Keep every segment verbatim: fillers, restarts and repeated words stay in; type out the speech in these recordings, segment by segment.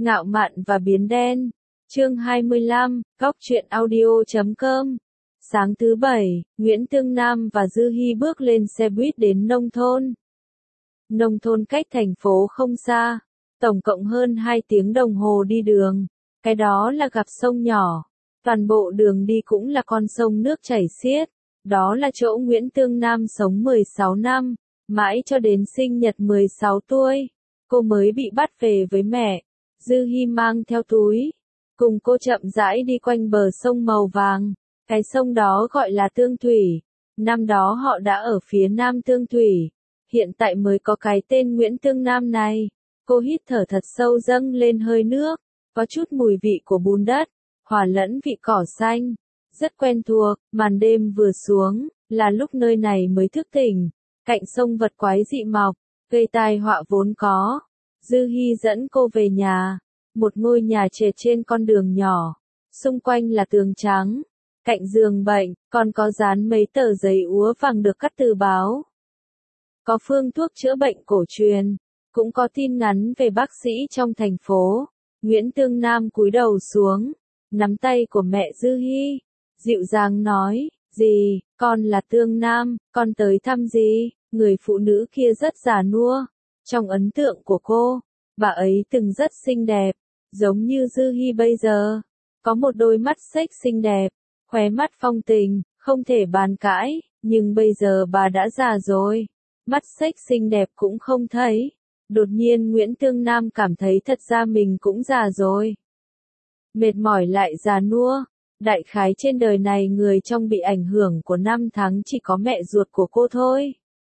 Ngạo mạn và biến đen. Chương hai mươi lăm, góc truyện audio chấm com. Sáng thứ bảy, Nguyễn Tương Nam và Dư Hi bước lên xe buýt đến nông thôn. Nông thôn cách thành phố không xa, tổng cộng hơn hai tiếng đồng hồ đi đường. Cái đó là gặp sông nhỏ, toàn bộ đường đi cũng là con sông nước chảy xiết. Đó là chỗ Nguyễn Tương Nam sống mười sáu năm, mãi cho đến sinh nhật mười sáu tuổi, cô mới bị bắt về với mẹ. Dư Hi mang theo túi, cùng cô chậm rãi đi quanh bờ sông màu vàng. Cái sông đó gọi là Tương Thủy. Năm đó họ đã ở phía nam Tương Thủy, hiện tại mới có cái tên Nguyễn Tương Nam này. Cô hít thở thật sâu dâng lên hơi nước, có chút mùi vị của bùn đất, hòa lẫn vị cỏ xanh, rất quen thuộc. Màn đêm vừa xuống, là lúc nơi này mới thức tỉnh. Cạnh sông vật quái dị mọc, gây tai họa vốn có. Dư Hi dẫn cô về nhà, một ngôi nhà trệt trên con đường nhỏ, xung quanh là tường trắng, cạnh giường bệnh, còn có dán mấy tờ giấy úa vàng được cắt từ báo. Có phương thuốc chữa bệnh cổ truyền, cũng có tin ngắn về bác sĩ trong thành phố. Nguyễn Tương Nam cúi đầu xuống, nắm tay của mẹ Dư Hi, dịu dàng nói, "Dì, con là Tương Nam, con tới thăm dì." Người phụ nữ kia rất già nua. Trong ấn tượng của cô, bà ấy từng rất xinh đẹp, giống như Dư Hi bây giờ. Có một đôi mắt xếch xinh đẹp, khóe mắt phong tình, không thể bàn cãi, nhưng bây giờ bà đã già rồi. Mắt xếch xinh đẹp cũng không thấy. Đột nhiên Nguyễn Tương Nam cảm thấy thật ra mình cũng già rồi. Mệt mỏi lại già nua. Đại khái trên đời này người trong bị ảnh hưởng của năm tháng chỉ có mẹ ruột của cô thôi.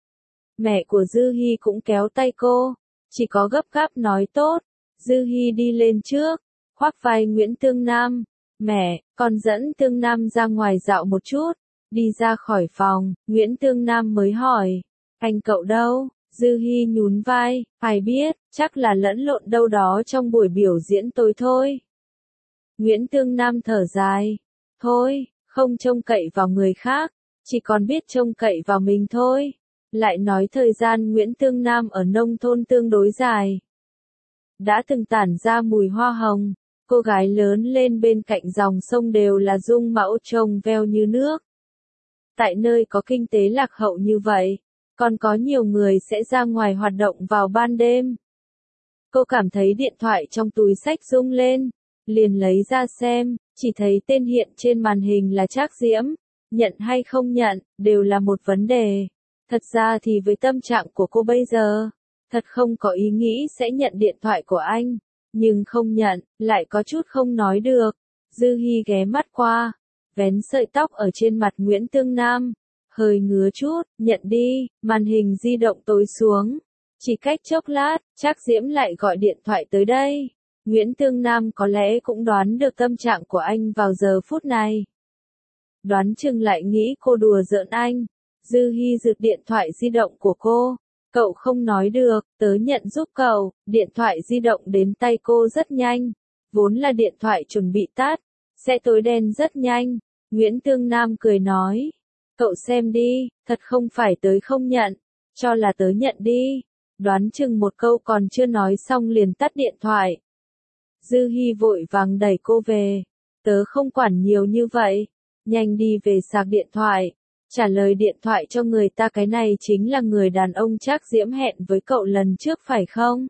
Mẹ của Dư Hi cũng kéo tay cô, chỉ có gấp gáp nói tốt. Dư Hi đi lên trước, khoác vai Nguyễn Tương Nam. "Mẹ, con dẫn Tương Nam ra ngoài dạo một chút." Đi ra khỏi phòng, Nguyễn Tương Nam mới hỏi, "Anh cậu đâu?" Dư Hi nhún vai, "Ai biết, chắc là lẫn lộn đâu đó trong buổi biểu diễn tối thôi." Nguyễn Tương Nam thở dài, "Thôi, không trông cậy vào người khác, chỉ còn biết trông cậy vào mình thôi." Lại nói thời gian Nguyễn Tương Nam ở nông thôn tương đối dài. Đã từng tản ra mùi hoa hồng, cô gái lớn lên bên cạnh dòng sông đều là dung mạo trông veo như nước. Tại nơi có kinh tế lạc hậu như vậy, còn có nhiều người sẽ ra ngoài hoạt động vào ban đêm. Cô cảm thấy điện thoại trong túi xách rung lên, liền lấy ra xem, chỉ thấy tên hiện trên màn hình là Trác Diễm. Nhận hay không nhận, đều là một vấn đề. Thật ra thì với tâm trạng của cô bây giờ, thật không có ý nghĩ sẽ nhận điện thoại của anh, nhưng không nhận, lại có chút không nói được. Dư Hi ghé mắt qua, vén sợi tóc ở trên mặt Nguyễn Tương Nam, hơi ngứa chút, "Nhận đi." Màn hình di động tối xuống. Chỉ cách chốc lát, Trác Diễm lại gọi điện thoại tới đây. Nguyễn Tương Nam có lẽ cũng đoán được tâm trạng của anh vào giờ phút này. Đoán chừng lại nghĩ cô đùa giỡn anh. Dư Hi giật điện thoại di động của cô. "Cậu không nói được, tớ nhận giúp cậu." Điện thoại di động đến tay cô rất nhanh. Vốn là điện thoại chuẩn bị tắt, sẽ tối đen rất nhanh. Nguyễn Tương Nam cười nói, "Cậu xem đi, thật không phải tớ không nhận, cho là tớ nhận đi." Đoán chừng một câu còn chưa nói xong liền tắt điện thoại. Dư Hi vội vàng đẩy cô về. "Tớ không quản nhiều như vậy, nhanh đi về sạc điện thoại. Trả lời điện thoại cho người ta, cái này chính là người đàn ông Trác Diễm hẹn với cậu lần trước phải không?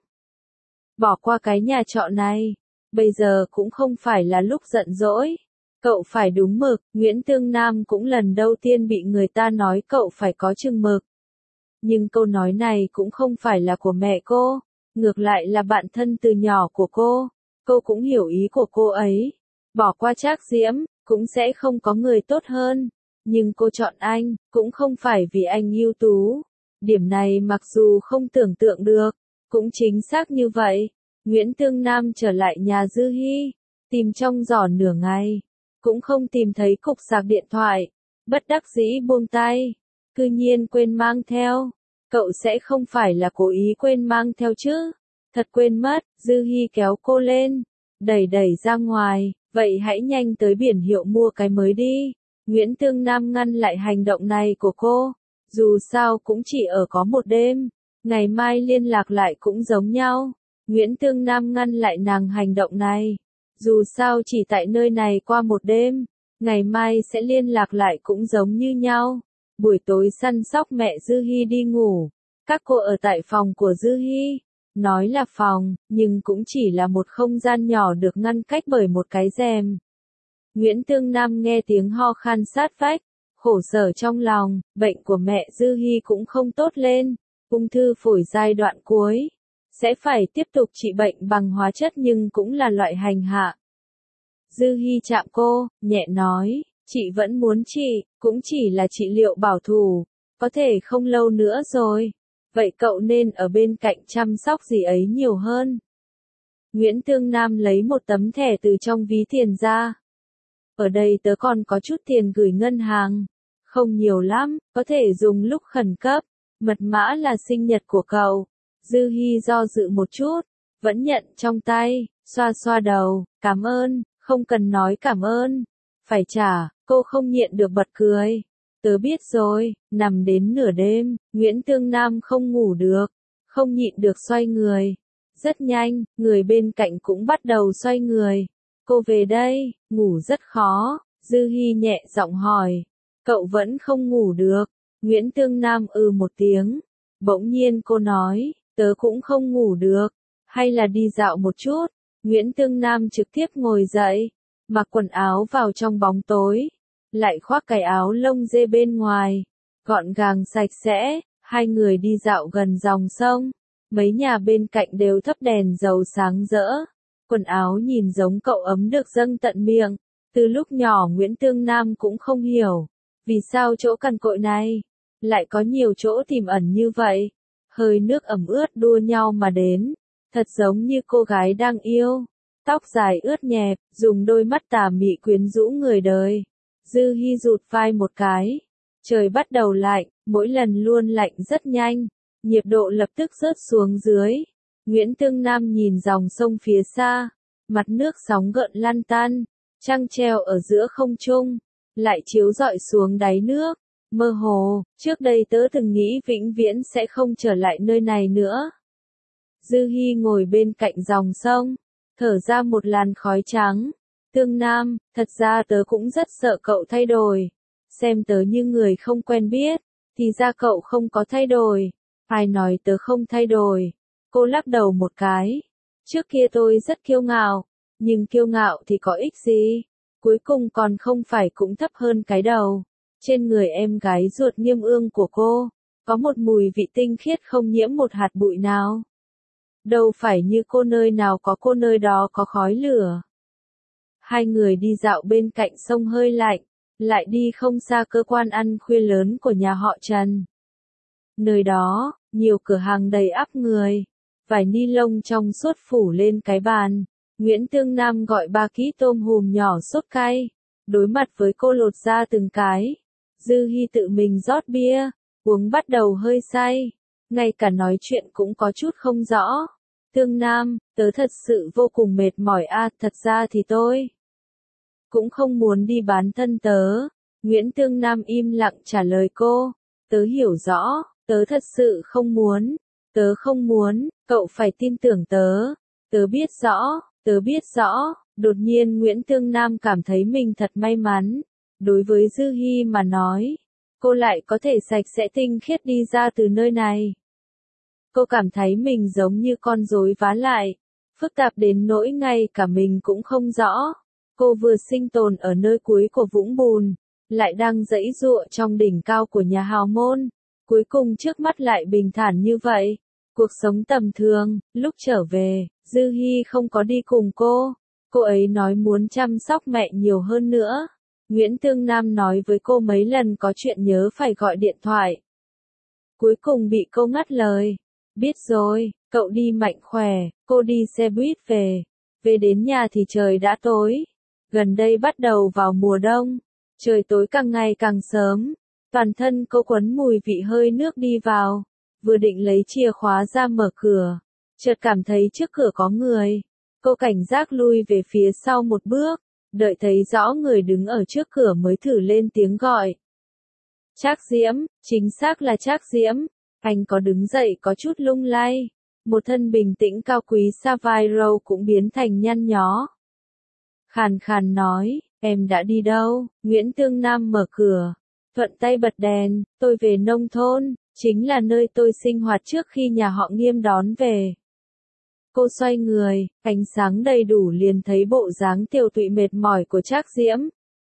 Bỏ qua cái nhà trọ này, bây giờ cũng không phải là lúc giận dỗi. Cậu phải đúng mực." Nguyễn Tương Nam cũng lần đầu tiên bị người ta nói cậu phải có chừng mực. Nhưng câu nói này cũng không phải là của mẹ cô, ngược lại là bạn thân từ nhỏ của cô. Cô cũng hiểu ý của cô ấy. Bỏ qua Trác Diễm, cũng sẽ không có người tốt hơn. Nhưng cô chọn anh, cũng không phải vì anh ưu tú. Điểm này mặc dù không tưởng tượng được, cũng chính xác như vậy. Nguyễn Tương Nam trở lại nhà Dư Hi, tìm trong giỏ nửa ngày, cũng không tìm thấy cục sạc điện thoại. Bất đắc dĩ buông tay, cư nhiên quên mang theo. "Cậu sẽ không phải là cố ý quên mang theo chứ?" "Thật quên mất." Dư Hi kéo cô lên, đẩy đẩy ra ngoài, "Vậy hãy nhanh tới biển hiệu mua cái mới đi." Nguyễn Tương Nam ngăn lại hành động này của cô. Dù sao cũng chỉ ở có một đêm, ngày mai liên lạc lại cũng giống nhau. Nguyễn Tương Nam ngăn lại nàng hành động này. Dù sao chỉ tại nơi này qua một đêm, ngày mai sẽ liên lạc lại cũng giống như nhau. Buổi tối săn sóc mẹ Dư Hi đi ngủ. Các cô ở tại phòng của Dư Hi. Nói là phòng, nhưng cũng chỉ là một không gian nhỏ được ngăn cách bởi một cái rèm. Nguyễn Tương Nam nghe tiếng ho khan sát vách, khổ sở trong lòng, bệnh của mẹ Dư Hi cũng không tốt lên, ung thư phổi giai đoạn cuối, sẽ phải tiếp tục trị bệnh bằng hóa chất nhưng cũng là loại hành hạ. Dư Hi chạm cô, nhẹ nói, chị vẫn muốn trị, cũng chỉ là trị liệu bảo thủ, có thể không lâu nữa rồi. Vậy cậu nên ở bên cạnh chăm sóc dì ấy nhiều hơn. Nguyễn Tương Nam lấy một tấm thẻ từ trong ví tiền ra. Ở đây tớ còn có chút tiền gửi ngân hàng. Không nhiều lắm, có thể dùng lúc khẩn cấp. Mật mã là sinh nhật của cậu. Dư Hi do dự một chút, vẫn nhận trong tay, xoa xoa đầu, cảm ơn, không cần nói cảm ơn. Phải trả, cô không nhịn được bật cười. Tớ biết rồi, nằm đến nửa đêm, Nguyễn Tương Nam không ngủ được, không nhịn được xoay người. Rất nhanh, người bên cạnh cũng bắt đầu xoay người. Cô về đây, ngủ rất khó, Dư Hi nhẹ giọng hỏi. Cậu vẫn không ngủ được, Nguyễn Tương Nam ừ một tiếng. Bỗng nhiên cô nói, tớ cũng không ngủ được, hay là đi dạo một chút. Nguyễn Tương Nam trực tiếp ngồi dậy, mặc quần áo vào trong bóng tối. Lại khoác cái áo lông dê bên ngoài, gọn gàng sạch sẽ, hai người đi dạo gần dòng sông, mấy nhà bên cạnh đều thắp đèn dầu sáng rỡ, quần áo nhìn giống cậu ấm được dâng tận miệng, từ lúc nhỏ Nguyễn Tương Nam cũng không hiểu, vì sao chỗ cằn cội này, lại có nhiều chỗ tiềm ẩn như vậy, hơi nước ẩm ướt đua nhau mà đến, thật giống như cô gái đang yêu, tóc dài ướt nhẹp, dùng đôi mắt tà mị quyến rũ người đời. Dư Hi rụt vai một cái. Trời bắt đầu lạnh, mỗi lần luôn lạnh rất nhanh. Nhiệt độ lập tức rớt xuống dưới. Nguyễn Tương Nam nhìn dòng sông phía xa. Mặt nước sóng gợn lăn tăn. Trăng treo ở giữa không trung. Lại chiếu rọi xuống đáy nước. Mơ hồ, trước đây tớ từng nghĩ vĩnh viễn sẽ không trở lại nơi này nữa. Dư Hi ngồi bên cạnh dòng sông. Thở ra một làn khói trắng. Tương Nam, thật ra tớ cũng rất sợ cậu thay đổi. Xem tớ như người không quen biết, thì ra cậu không có thay đổi. Ai nói tớ không thay đổi? Cô lắc đầu một cái. Trước kia tôi rất kiêu ngạo, nhưng kiêu ngạo thì có ích gì? Cuối cùng còn không phải cũng thấp hơn cái đầu. Trên người em gái ruột Nghiêm Ương của cô, có một mùi vị tinh khiết không nhiễm một hạt bụi nào. Đâu phải như cô nơi nào có cô nơi đó có khói lửa. Hai người đi dạo bên cạnh sông hơi lạnh, lại đi không xa cơ quan ăn khuya lớn của nhà họ Trần. Nơi đó, nhiều cửa hàng đầy ắp người, vải ni lông trong suốt phủ lên cái bàn. Nguyễn Tương Nam gọi ba ký tôm hùm nhỏ sốt cay, đối mặt với cô lột ra từng cái. Dư Hi tự mình rót bia, uống bắt đầu hơi say, ngay cả nói chuyện cũng có chút không rõ. Tương Nam, tớ thật sự vô cùng mệt mỏi a, à, thật ra thì tôi cũng không muốn đi bán thân tớ. Nguyễn Tương Nam im lặng trả lời cô, tớ hiểu rõ, tớ thật sự không muốn, tớ không muốn, cậu phải tin tưởng tớ, tớ biết rõ, tớ biết rõ. Đột nhiên Nguyễn Tương Nam cảm thấy mình thật may mắn, đối với Dư Hi mà nói, cô lại có thể sạch sẽ tinh khiết đi ra từ nơi này. Cô cảm thấy mình giống như con rối vá lại, phức tạp đến nỗi ngay cả mình cũng không rõ. Cô vừa sinh tồn ở nơi cuối của vũng bùn, lại đang giãy giụa trong đỉnh cao của nhà hào môn. Cuối cùng trước mắt lại bình thản như vậy. Cuộc sống tầm thường, lúc trở về, Dư Hi không có đi cùng cô. Cô ấy nói muốn chăm sóc mẹ nhiều hơn nữa. Nguyễn Tương Nam nói với cô mấy lần có chuyện nhớ phải gọi điện thoại. Cuối cùng bị cô ngắt lời. Biết rồi, cậu đi mạnh khỏe, cô đi xe buýt về. Về đến nhà thì trời đã tối. Gần đây bắt đầu vào mùa đông, trời tối càng ngày càng sớm, toàn thân cô quấn mùi vị hơi nước đi vào, vừa định lấy chìa khóa ra mở cửa, chợt cảm thấy trước cửa có người, cô cảnh giác lui về phía sau một bước, đợi thấy rõ người đứng ở trước cửa mới thử lên tiếng gọi. Trác Diễm, chính xác là Trác Diễm, anh có đứng dậy có chút lung lay, Một thân bình tĩnh cao quý Savile cũng biến thành nhăn nhó. Khàn khàn nói, em đã đi đâu? Nguyễn Tương Nam mở cửa, thuận tay bật đèn, tôi về nông thôn, chính là nơi tôi sinh hoạt trước khi nhà họ Nghiêm đón về. Cô xoay người, ánh sáng đầy đủ liền thấy bộ dáng tiều tụy mệt mỏi của Trác Diễm.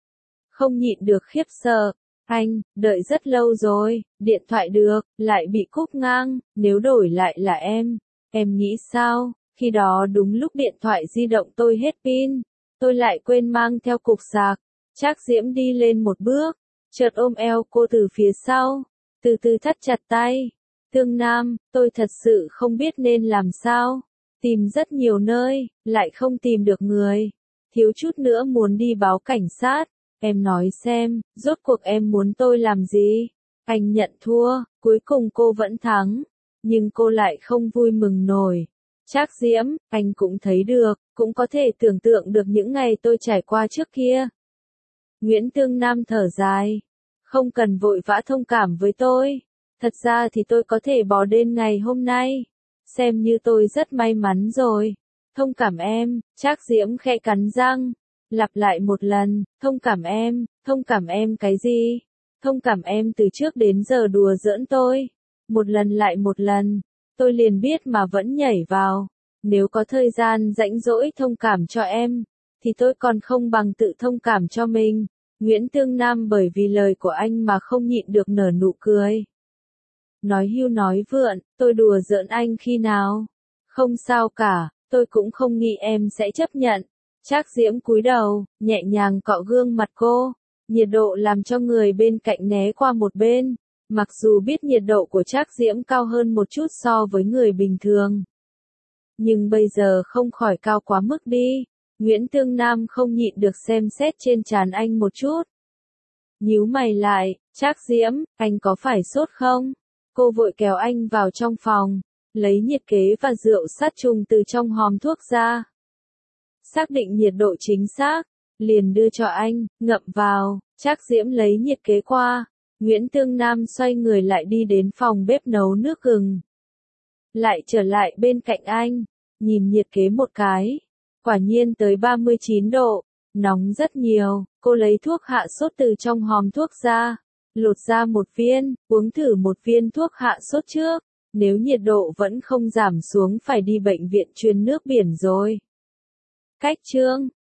Không nhịn được khiếp sợ, anh, đợi rất lâu rồi, điện thoại được, lại bị cúp ngang, nếu đổi lại là em, em nghĩ sao? Khi đó đúng lúc điện thoại di động tôi hết pin, tôi lại quên mang theo cục sạc. Trác Diễm đi lên một bước, chợt ôm eo cô từ phía sau, từ từ thắt chặt tay. Tương Nam, tôi thật sự không biết nên làm sao. Tìm rất nhiều nơi, lại không tìm được người. Thiếu chút nữa muốn đi báo cảnh sát. Em nói xem, rốt cuộc em muốn tôi làm gì? Anh nhận thua, cuối cùng cô vẫn thắng. Nhưng cô lại không vui mừng nổi. Trác Diễm, anh cũng thấy được, cũng có thể tưởng tượng được những ngày tôi trải qua trước kia. Nguyễn Tương Nam thở dài. Không cần vội vã thông cảm với tôi. Thật ra thì tôi có thể bỏ đến ngày hôm nay. Xem như tôi rất may mắn rồi. Thông cảm em, Trác Diễm khẽ cắn răng. Lặp lại một lần, thông cảm em, thông cảm em cái gì? Thông cảm em từ trước đến giờ đùa giỡn tôi. Một lần lại một lần, tôi liền biết mà vẫn nhảy vào. Nếu có thời gian rãnh rỗi thông cảm cho em, thì tôi còn không bằng tự thông cảm cho mình. Nguyễn Tương Nam bởi vì lời của anh mà không nhịn được nở nụ cười. Nói hưu nói vượn, tôi đùa giỡn anh khi nào? Không sao cả, tôi cũng không nghĩ em sẽ chấp nhận. Trác Diễm cúi đầu, nhẹ nhàng cọ gương mặt cô. Nhiệt độ làm cho người bên cạnh né qua một bên. Mặc dù biết nhiệt độ của Trác Diễm cao hơn một chút so với người bình thường. Nhưng bây giờ không khỏi cao quá mức đi. Nguyễn Tương Nam không nhịn được xem xét trên trán anh một chút. Nhíu mày lại, Trác Diễm, anh có phải sốt không? Cô vội kéo anh vào trong phòng, lấy nhiệt kế và rượu sát trùng từ trong hòm thuốc ra. Xác định nhiệt độ chính xác, liền đưa cho anh, ngậm vào. Trác Diễm lấy nhiệt kế qua. Nguyễn Tương Nam xoay người lại đi đến phòng bếp nấu nước gừng. Lại trở lại bên cạnh anh, nhìn nhiệt kế một cái. Quả nhiên tới ba mươi chín độ, nóng rất nhiều. Cô lấy thuốc hạ sốt từ trong hòm thuốc ra, lột ra một viên, uống thử một viên thuốc hạ sốt trước. Nếu nhiệt độ vẫn không giảm xuống phải đi bệnh viện truyền nước biển rồi. Cách chương